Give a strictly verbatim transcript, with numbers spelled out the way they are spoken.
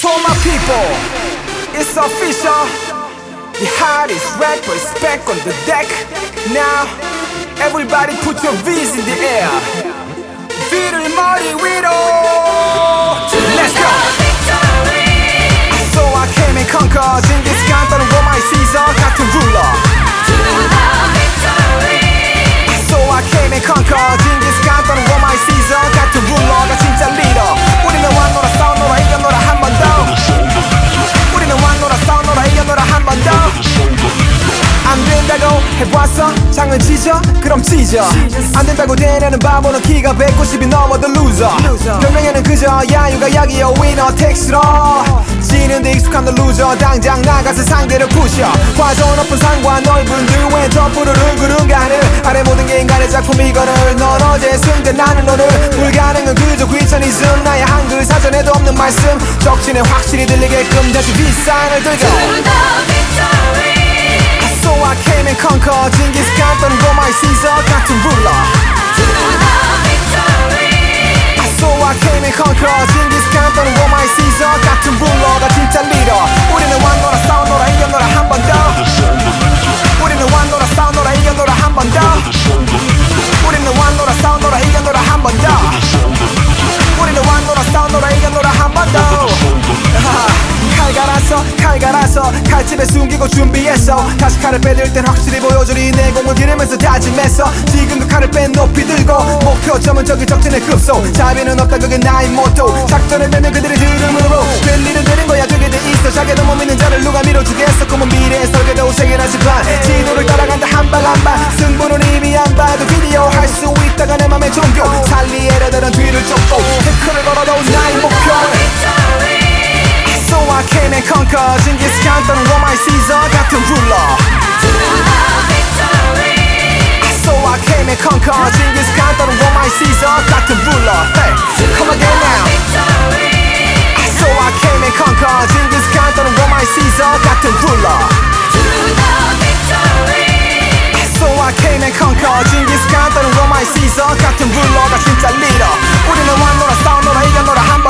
To my people, it's official. The hottest rapper is back on the deck. Now, everybody put your V's in the air. V를 머리 위로. Let's go. So I came and conquered. Genghis Khan 또는 로마의 시절 같은 ruler. So I came and conquered. Genghis Khan 또는 로마의 시절 같은 ruler가 진짜 리더. 우리는 왕노라 싸우노라 이겨노라 한 번 더. 우리는 왕노라 싸우노라 이겨노라 한 번 더. 안 된다고 해봤어? 장을 치죠? 그럼 찢어. 안 된다고 되려는 바보는 키가 백구십이 넘어도 loser. 변명에는 그저 야유가 약이여 winner takes it all. 지는데 익숙한 너 loser. 당장 나가서 상대를 부셔. 과정 높은 상과 넓은 들 왼쪽 푸르른 구름 가는 아래 모든 게 인간의 작품이거늘. 넌 어제 승대 나는 오늘 불가능은 그저 귀차니즘. 나의 한글 사전에도 없는 말씀 적진에 확실히 들리게끔 다시 빗산을 들고 So I came and conquered. Genghis Khan 또는 로마의 시절 같은 ruler. So I came and conquered. Genghis Khan 또는 로마의 시절 같은 ruler가 진짜 리더. 우리는 왕노라 싸우노라 이겨노라 한 번 더. 우리는 왕노라 싸우노라 이겨노라 한 번 더. 우리는 왕노라 싸우노라 이겨노라 한 번 더. 우리는 왕노라 싸우노라 이겨노라 한 번 더. 칼 갈아서 칼 갈아서 칼집에 숨기고 준비했어. 다시 칼을 빼들 땐 확실히 보여주리. 내 공을 기르면서 다짐했어. 지금도 칼을 뺀 높이 들고 목표점은 저기 적진의 급소. 자비는 없다 그게 나의 모토. 작전을 매면 그들의 들음으로 될 일은 되는 거야. 그게 돼 있어. 자기도 못 믿는 자를 누가 밀어주겠어. 꿈은 미래의 설계도 세계나지 반. 지도를 따라간다 한 발 한 발. 승부는 이미 안 봐도 비디오 할 수 있다가 내 맘의 종교. 살리 애러들은 뒤를 쫓고 태클을 걸어도 나의 목표. So I came and conquered. Genghis Khan 또는 로마의 시절 같은 ruler. So I came and conquered. Genghis Khan 또는 로마의 시절 같은 ruler. Hey, come again now. So I came and conquered. Genghis Khan 또는 로마의 시절 같은 ruler. So I came and conquered. Genghis Khan 또는 로마의 시절 같은 ruler가 진짜 리더. 우리는 왕노라 싸우노라 이겨노라 한